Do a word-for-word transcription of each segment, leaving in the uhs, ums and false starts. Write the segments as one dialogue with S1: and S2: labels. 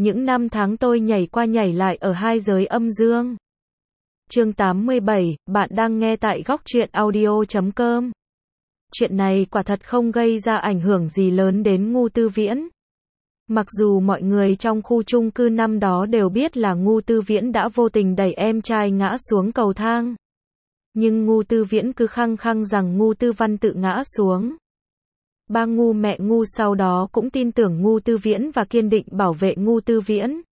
S1: Những năm tháng tôi nhảy qua nhảy lại ở hai giới âm dương. Chương tám mươi bảy, bạn đang nghe tại góc truyện audio chấm com. Chuyện này quả thật không gây ra ảnh hưởng gì lớn đến Ngô Tư Viễn. Mặc dù mọi người trong khu chung cư năm đó đều biết là Ngô Tư Viễn đã vô tình đẩy em trai ngã xuống cầu thang. Nhưng Ngô Tư Viễn cứ khăng khăng rằng Ngô Tư Văn tự ngã xuống. Ba Ngô mẹ Ngô sau đó cũng tin tưởng Ngô Tư Viễn và kiên định bảo vệ Ngô Tư Viễn.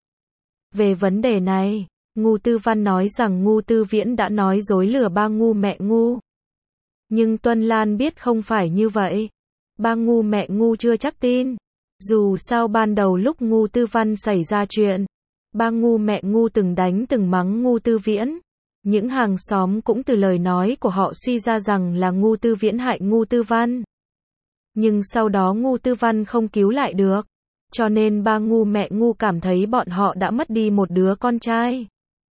S1: Về vấn đề này, Ngô Tư Văn nói rằng Ngô Tư Viễn đã nói dối lừa ba Ngô mẹ Ngô. Nhưng Tuân Lan biết không phải như vậy. Ba Ngô mẹ Ngô chưa chắc tin. Dù sao ban đầu lúc Ngô Tư Văn xảy ra chuyện, ba Ngô mẹ Ngô từng đánh từng mắng Ngô Tư Viễn. Những hàng xóm cũng từ lời nói của họ suy ra rằng là Ngô Tư Viễn hại Ngô Tư Văn. Nhưng sau đó Ngô Tư Văn không cứu lại được. Cho nên ba Ngô mẹ Ngô cảm thấy bọn họ đã mất đi một đứa con trai.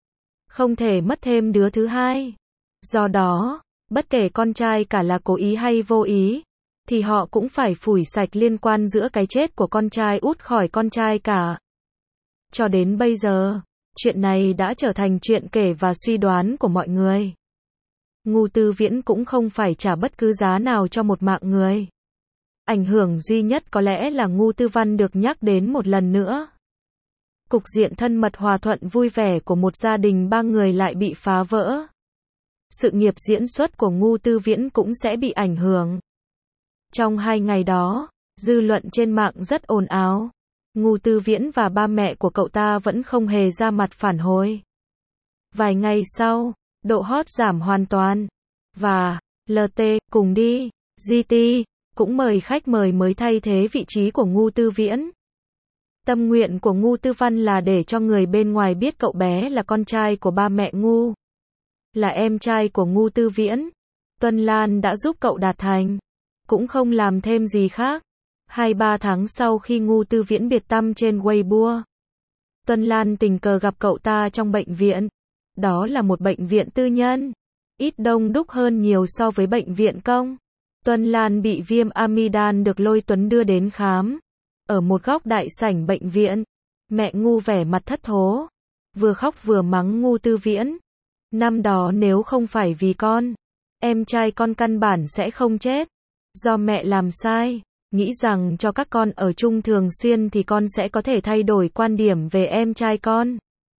S1: Không thể mất thêm đứa thứ hai. Do đó, bất kể con trai cả là cố ý hay vô ý, thì họ cũng phải phủi sạch liên quan giữa cái chết của con trai út khỏi con trai cả. Cho đến bây giờ, chuyện này đã trở thành chuyện kể và suy đoán của mọi người. Ngô Tư Viễn cũng không phải trả bất cứ giá nào cho một mạng người. Ảnh hưởng duy nhất có lẽ là Ngô Tư Văn được nhắc đến một lần nữa. Cục diện thân mật hòa thuận vui vẻ của một gia đình ba người lại bị phá vỡ. Sự nghiệp diễn xuất của Ngô Tư Viễn cũng sẽ bị ảnh hưởng. Trong hai ngày đó, dư luận trên mạng rất ồn ào. Ngô Tư Viễn và ba mẹ của cậu ta vẫn không hề ra mặt phản hồi. Vài ngày sau, độ hot giảm hoàn toàn. Và, lờ tê, cùng đi, giê tê, cũng mời khách mời mới thay thế vị trí của Ngô Tư Viễn. Tâm nguyện của Ngô Tư Văn là để cho người bên ngoài biết cậu bé là con trai của ba mẹ Ngô. Là em trai của Ngô Tư Viễn. Tuân Lan đã giúp cậu đạt thành. Cũng không làm thêm gì khác. Hai ba tháng sau khi Ngô Tư Viễn biệt tăm trên Weibo, Tuân Lan tình cờ gặp cậu ta trong bệnh viện. Đó là một bệnh viện tư nhân. Ít đông đúc hơn nhiều so với bệnh viện công. Tuân Lan bị viêm amidan được Lôi Tuấn đưa đến khám. Ở một góc đại sảnh bệnh viện, mẹ Ngô vẻ mặt thất thố. Vừa khóc vừa mắng Ngô Tư Viễn. Năm đó nếu không phải vì con, em trai con căn bản sẽ không chết. Do mẹ làm sai, nghĩ rằng cho các con ở chung thường xuyên thì con sẽ có thể thay đổi quan điểm về em trai con.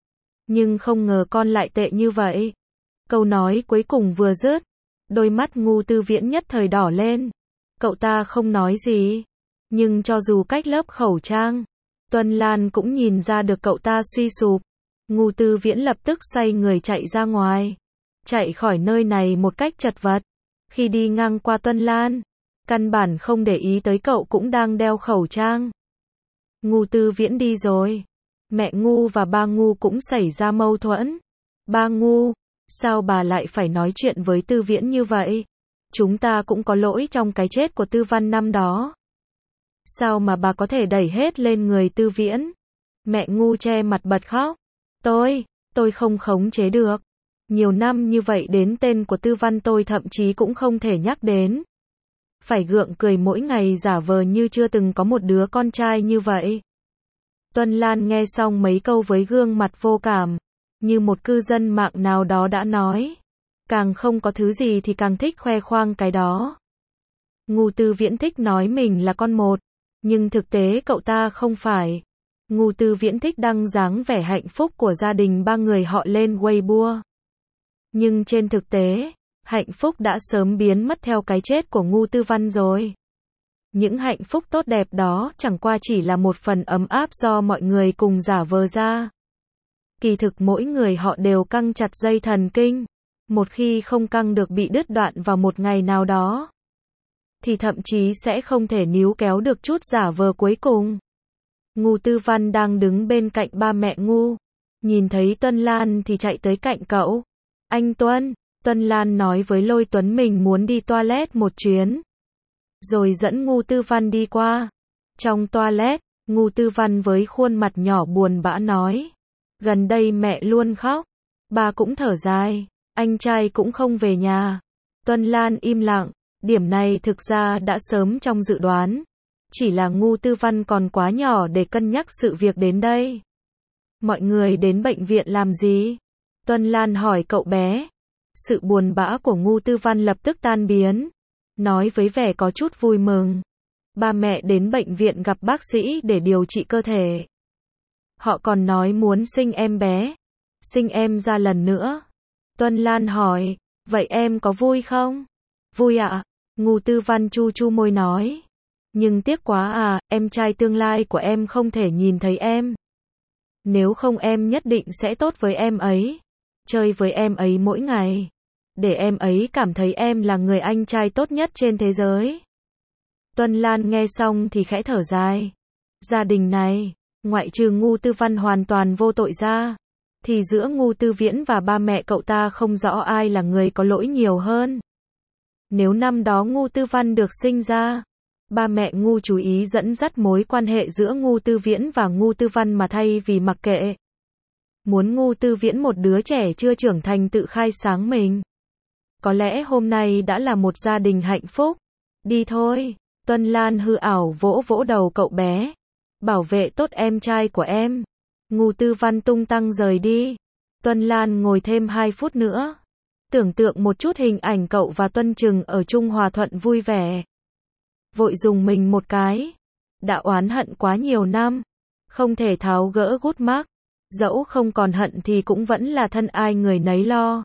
S1: Nhưng không ngờ con lại tệ như vậy. Câu nói cuối cùng vừa dứt, đôi mắt Ngô Tư Viễn nhất thời đỏ lên. Cậu ta không nói gì. Nhưng cho dù cách lớp khẩu trang, Tuân Lan cũng nhìn ra được cậu ta suy sụp. Ngô Tư Viễn lập tức xoay người chạy ra ngoài. Chạy khỏi nơi này một cách chật vật. Khi đi ngang qua Tuân Lan, căn bản không để ý tới cậu cũng đang đeo khẩu trang. Ngô Tư Viễn đi rồi. Mẹ Ngô và ba Ngô cũng xảy ra mâu thuẫn. Ba Ngô, sao bà lại phải nói chuyện với Tư Viễn như vậy? Chúng ta cũng có lỗi trong cái chết của Tư Văn năm đó. Sao mà bà có thể đẩy hết lên người Tư Viễn? Mẹ Ngô che mặt bật khóc. Tôi, tôi không khống chế được. Nhiều năm như vậy đến tên của Tư Văn tôi thậm chí cũng không thể nhắc đến. Phải gượng cười mỗi ngày giả vờ như chưa từng có một đứa con trai như vậy. Tuân Lan nghe xong mấy câu với gương mặt vô cảm. Như một cư dân mạng nào đó đã nói. Càng không có thứ gì thì càng thích khoe khoang cái đó. Ngô Tư Viễn thích nói mình là con một. Nhưng thực tế cậu ta không phải. Ngô Tư Viễn thích đăng dáng vẻ hạnh phúc của gia đình ba người họ lên Weibo. Nhưng trên thực tế, hạnh phúc đã sớm biến mất theo cái chết của Ngô Tư Văn rồi. Những hạnh phúc tốt đẹp đó chẳng qua chỉ là một phần ấm áp do mọi người cùng giả vờ ra. Kỳ thực mỗi người họ đều căng chặt dây thần kinh. Một khi không căng được bị đứt đoạn vào một ngày nào đó, thì thậm chí sẽ không thể níu kéo được chút giả vờ cuối cùng. Ngô Tư Văn đang đứng bên cạnh ba mẹ Ngô. Nhìn thấy Tuân Lan thì chạy tới cạnh cậu. Anh Tuân, Tuân Lan nói với Lôi Tuấn mình muốn đi toilet một chuyến. Rồi dẫn Ngô Tư Văn đi qua. Trong toilet, Ngô Tư Văn với khuôn mặt nhỏ buồn bã nói. Gần đây mẹ luôn khóc. Bà cũng thở dài. Anh trai cũng không về nhà. Tuân Lan im lặng. Điểm này thực ra đã sớm trong dự đoán. Chỉ là Ngô Tư Văn còn quá nhỏ để cân nhắc sự việc đến đây. Mọi người đến bệnh viện làm gì? Tuân Lan hỏi cậu bé. Sự buồn bã của Ngô Tư Văn lập tức tan biến. Nói với vẻ có chút vui mừng. Ba mẹ đến bệnh viện gặp bác sĩ để điều trị cơ thể. Họ còn nói muốn sinh em bé. Sinh em ra lần nữa. Tuân Lan hỏi. Vậy em có vui không? Vui ạ. À? Ngô Tư Văn chu chu môi nói. Nhưng tiếc quá à, em trai tương lai của em không thể nhìn thấy em. Nếu không em nhất định sẽ tốt với em ấy. Chơi với em ấy mỗi ngày. Để em ấy cảm thấy em là người anh trai tốt nhất trên thế giới. Tuân Lan nghe xong thì khẽ thở dài. Gia đình này, ngoại trừ Ngô Tư Văn hoàn toàn vô tội ra, thì giữa Ngô Tư Viễn và ba mẹ cậu ta không rõ ai là người có lỗi nhiều hơn. Nếu năm đó Ngô Tư Văn được sinh ra, ba mẹ Ngô chú ý dẫn dắt mối quan hệ giữa Ngô Tư Viễn và Ngô Tư Văn mà thay vì mặc kệ. Muốn Ngô Tư Viễn một đứa trẻ chưa trưởng thành tự khai sáng mình. Có lẽ hôm nay đã là một gia đình hạnh phúc. Đi thôi. Tuân Lan hư ảo vỗ vỗ đầu cậu bé. Bảo vệ tốt em trai của em. Ngô Tư Văn tung tăng rời đi. Tuân Lan ngồi thêm hai phút nữa. Tưởng tượng một chút hình ảnh cậu và Tuân Trừng ở chung hòa thuận vui vẻ. Vội dùng mình một cái. Đã oán hận quá nhiều năm. Không thể tháo gỡ gút mác. Dẫu không còn hận thì cũng vẫn là thân ai người nấy lo.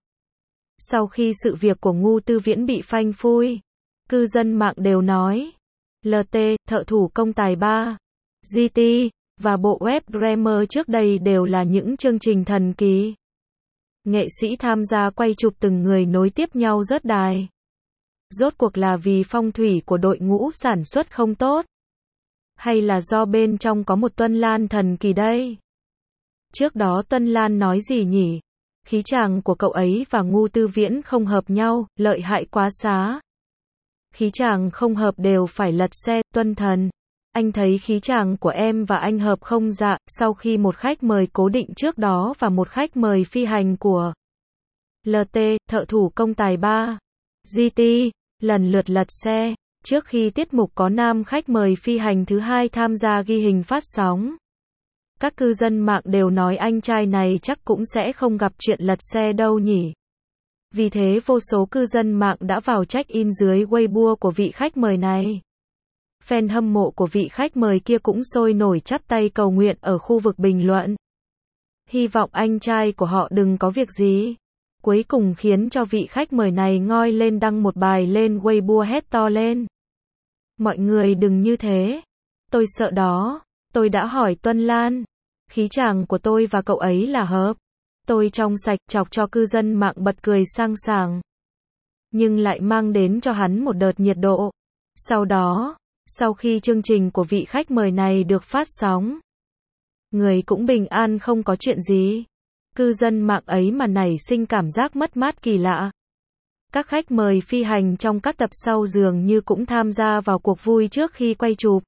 S1: Sau khi sự việc của Ngô Tư Viễn bị phanh phui, cư dân mạng đều nói. lờ tê, thợ thủ công tài ba, giê tê, và bộ web Glamour trước đây đều là những chương trình thần kỳ. Nghệ sĩ tham gia quay chụp từng người nối tiếp nhau rớt đài. Rốt cuộc là vì phong thủy của đội ngũ sản xuất không tốt? Hay là do bên trong có một Tuân Lan thần kỳ đây? Trước đó Tuân Lan nói gì nhỉ? Khí chàng của cậu ấy và Ngô Tư Viễn không hợp nhau, lợi hại quá xá. Khí chàng không hợp đều phải lật xe, Tuân thần. Anh thấy khí chàng của em và anh hợp không dạ, sau khi một khách mời cố định trước đó và một khách mời phi hành của lờ tê, thợ thủ công tài ba, giê tê, lần lượt lật xe, trước khi tiết mục có nam khách mời phi hành thứ hai tham gia ghi hình phát sóng. Các cư dân mạng đều nói anh trai này chắc cũng sẽ không gặp chuyện lật xe đâu nhỉ. Vì thế vô số cư dân mạng đã vào check-in dưới Weibo của vị khách mời này. Fan hâm mộ của vị khách mời kia cũng sôi nổi chắp tay cầu nguyện ở khu vực bình luận. Hy vọng anh trai của họ đừng có việc gì. Cuối cùng khiến cho vị khách mời này ngoi lên đăng một bài lên Weibo hét to lên. Mọi người đừng như thế. Tôi sợ đó. Tôi đã hỏi Tuân Lan. Khí chàng của tôi và cậu ấy là hợp. Tôi trong sạch, chọc cho cư dân mạng bật cười sang sảng. Nhưng lại mang đến cho hắn một đợt nhiệt độ. Sau đó, sau khi chương trình của vị khách mời này được phát sóng, người cũng bình an không có chuyện gì. Cư dân mạng ấy mà nảy sinh cảm giác mất mát kỳ lạ. Các khách mời phi hành trong các tập sau dường như cũng tham gia vào cuộc vui trước khi quay chụp.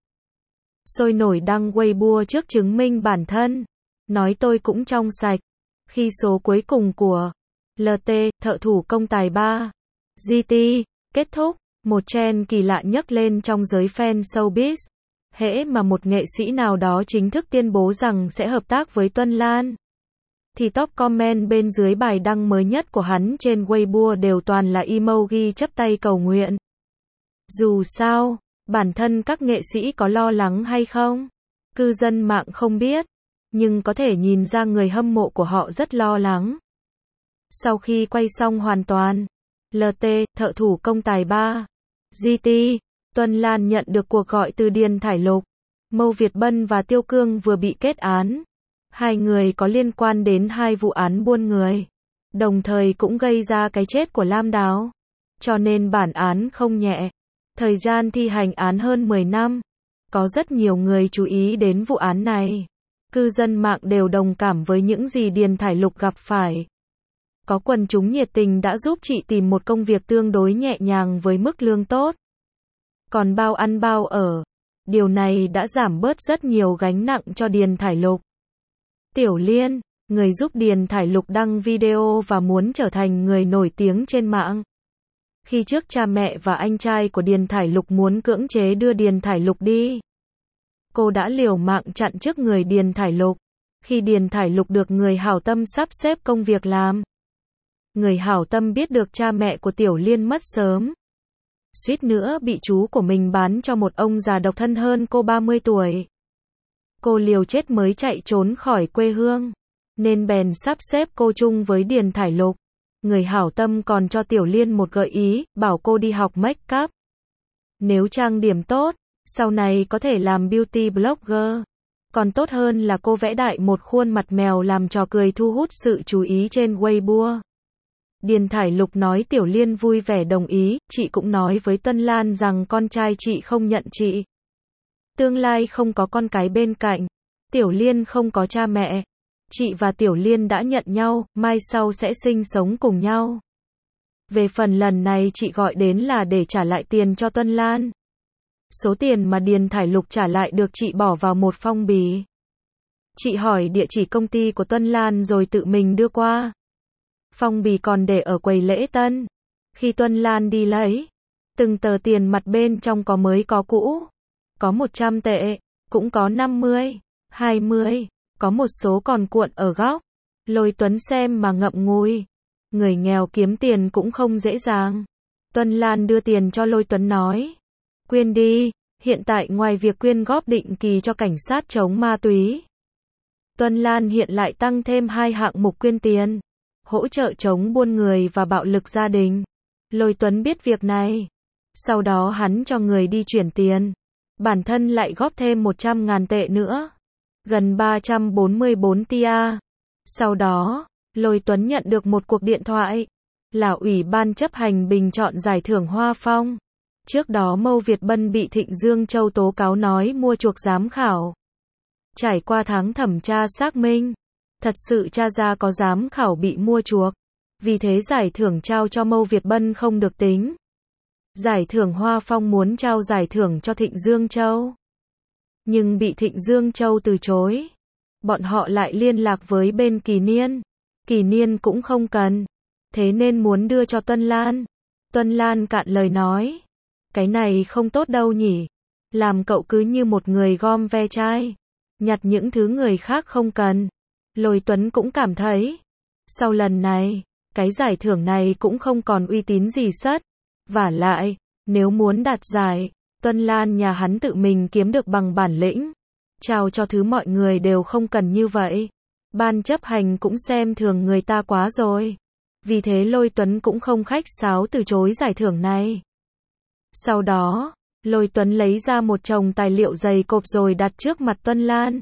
S1: Sôi nổi đăng Weibo trước chứng minh bản thân. Nói tôi cũng trong sạch. Khi số cuối cùng của lờ tê, thợ thủ công tài ba, giê tê, kết thúc, một trend kỳ lạ nhấc lên trong giới fan showbiz. Hễ mà một nghệ sĩ nào đó chính thức tuyên bố rằng sẽ hợp tác với Tuân Lan, thì top comment bên dưới bài đăng mới nhất của hắn trên Weibo đều toàn là emoji chắp tay cầu nguyện. Dù sao, bản thân các nghệ sĩ có lo lắng hay không? Cư dân mạng không biết, nhưng có thể nhìn ra người hâm mộ của họ rất lo lắng. Sau khi quay xong hoàn toàn, lờ tê, thợ thủ công tài ba, giê tê, Tuân Lan nhận được cuộc gọi từ Điền Thải Lục. Mâu Việt Bân và Tiêu Cương vừa bị kết án. Hai người có liên quan đến hai vụ án buôn người, đồng thời cũng gây ra cái chết của Lam Đào. Cho nên bản án không nhẹ. Thời gian thi hành án hơn mười năm. Có rất nhiều người chú ý đến vụ án này. Cư dân mạng đều đồng cảm với những gì Điền Thải Lục gặp phải. Có quần chúng nhiệt tình đã giúp chị tìm một công việc tương đối nhẹ nhàng với mức lương tốt. Còn bao ăn bao ở. Điều này đã giảm bớt rất nhiều gánh nặng cho Điền Thải Lục. Tiểu Liên, người giúp Điền Thải Lục đăng video và muốn trở thành người nổi tiếng trên mạng. Khi trước cha mẹ và anh trai của Điền Thải Lục muốn cưỡng chế đưa Điền Thải Lục đi, cô đã liều mạng chặn trước người Điền Thải Lục. Khi Điền Thải Lục được người hảo tâm sắp xếp công việc làm, người hảo tâm biết được cha mẹ của Tiểu Liên mất sớm, suýt nữa bị chú của mình bán cho một ông già độc thân hơn cô ba mươi tuổi. Cô liều chết mới chạy trốn khỏi quê hương, nên bèn sắp xếp cô chung với Điền Thải Lục. Người hảo tâm còn cho Tiểu Liên một gợi ý, bảo cô đi học make up. Nếu trang điểm tốt, sau này có thể làm beauty blogger. Còn tốt hơn là cô vẽ đại một khuôn mặt mèo làm trò cười thu hút sự chú ý trên Weibo. Điền Thải Lục nói Tiểu Liên vui vẻ đồng ý, chị cũng nói với Tân Lan rằng con trai chị không nhận chị. Tương lai không có con cái bên cạnh, Tiểu Liên không có cha mẹ. Chị và Tiểu Liên đã nhận nhau, mai sau sẽ sinh sống cùng nhau. Về phần lần này chị gọi đến là để trả lại tiền cho Tân Lan. Số tiền mà Điền Thải Lục trả lại được chị bỏ vào một phong bì. Chị hỏi địa chỉ công ty của Tân Lan rồi tự mình đưa qua. Phong bì còn để ở quầy lễ tân. Khi Tân Lan đi lấy, từng tờ tiền mặt bên trong có mới có cũ. Có một trăm tệ, cũng có năm mươi, hai mươi, có một số còn cuộn ở góc. Lôi Tuấn xem mà ngậm ngùi. Người nghèo kiếm tiền cũng không dễ dàng. Tân Lan đưa tiền cho Lôi Tuấn nói. Quyên đi, hiện tại ngoài việc quyên góp định kỳ cho cảnh sát chống ma túy, Tân Lan hiện lại tăng thêm hai hạng mục quyên tiền, hỗ trợ chống buôn người và bạo lực gia đình. Lôi Tuấn biết việc này. Sau đó hắn cho người đi chuyển tiền. Bản thân lại góp thêm một trăm ngàn tệ nữa. Gần ba trăm bốn mươi bốn tia. Sau đó, Lôi Tuấn nhận được một cuộc điện thoại. Là Ủy ban chấp hành bình chọn giải thưởng Hoa Phong. Trước đó Mâu Việt Bân bị Thịnh Dương Châu tố cáo nói mua chuộc giám khảo. Trải qua tháng thẩm tra xác minh, thật sự tra ra có giám khảo bị mua chuộc. Vì thế giải thưởng trao cho Mâu Việt Bân không được tính. Giải thưởng Hoa Phong muốn trao giải thưởng cho Thịnh Dương Châu, nhưng bị Thịnh Dương Châu từ chối. Bọn họ lại liên lạc với bên Kỳ Niên. Kỳ Niên cũng không cần. Thế nên muốn đưa cho Tuân Lan. Tuân Lan cạn lời nói. Cái này không tốt đâu nhỉ. Làm cậu cứ như một người gom ve chai. Nhặt những thứ người khác không cần. Lôi Tuấn cũng cảm thấy. Sau lần này, cái giải thưởng này cũng không còn uy tín gì sất. Vả lại, nếu muốn đạt giải, Tuân Lan nhà hắn tự mình kiếm được bằng bản lĩnh. Trao cho thứ mọi người đều không cần như vậy. Ban chấp hành cũng xem thường người ta quá rồi. Vì thế Lôi Tuấn cũng không khách sáo từ chối giải thưởng này. Sau đó, Lôi Tuấn lấy ra một chồng tài liệu dày cộp rồi đặt trước mặt Tuân Lan.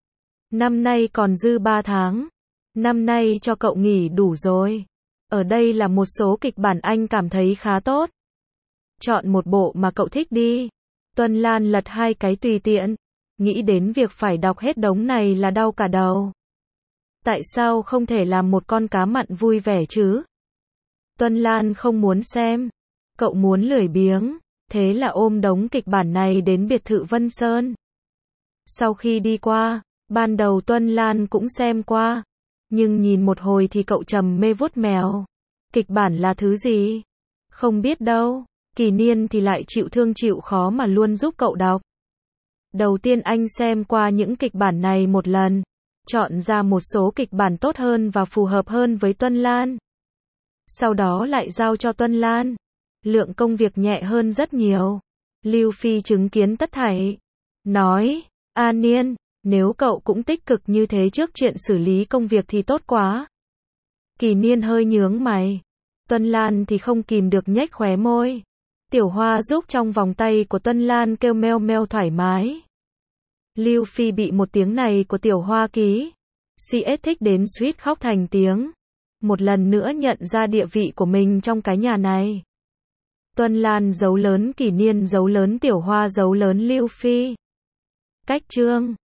S1: Năm nay còn dư ba tháng. Năm nay cho cậu nghỉ đủ rồi. Ở đây là một số kịch bản anh cảm thấy khá tốt. Chọn một bộ mà cậu thích đi. Tuân Lan lật hai cái tùy tiện. Nghĩ đến việc phải đọc hết đống này là đau cả đầu. Tại sao không thể làm một con cá mặn vui vẻ chứ? Tuân Lan không muốn xem. Cậu muốn lười biếng. Thế là ôm đống kịch bản này đến biệt thự Vân Sơn. Sau khi đi qua, ban đầu Tuân Lan cũng xem qua. Nhưng nhìn một hồi thì cậu trầm mê vuốt mèo. Kịch bản là thứ gì? Không biết đâu. Kỳ Niên thì lại chịu thương chịu khó mà luôn giúp cậu đọc. Đầu tiên anh xem qua những kịch bản này một lần. Chọn ra một số kịch bản tốt hơn và phù hợp hơn với Tuân Lan. Sau đó lại giao cho Tuân Lan. Lượng công việc nhẹ hơn rất nhiều. Lưu Phi chứng kiến tất thảy. Nói, A Niên, nếu cậu cũng tích cực như thế trước chuyện xử lý công việc thì tốt quá. Kỳ Niên hơi nhướng mày. Tuân Lan thì không kìm được nhếch khóe môi. Tiểu Hoa giúp trong vòng tay của Tuân Lan kêu meo meo thoải mái. Lưu Phi bị một tiếng này của Tiểu Hoa ký. xê ét thích đến suýt khóc thành tiếng. Một lần nữa nhận ra địa vị của mình trong cái nhà này. Tuân Lan dấu lớn Kỳ Niên dấu lớn Tiểu Hoa dấu lớn Lưu Phi. Cách chương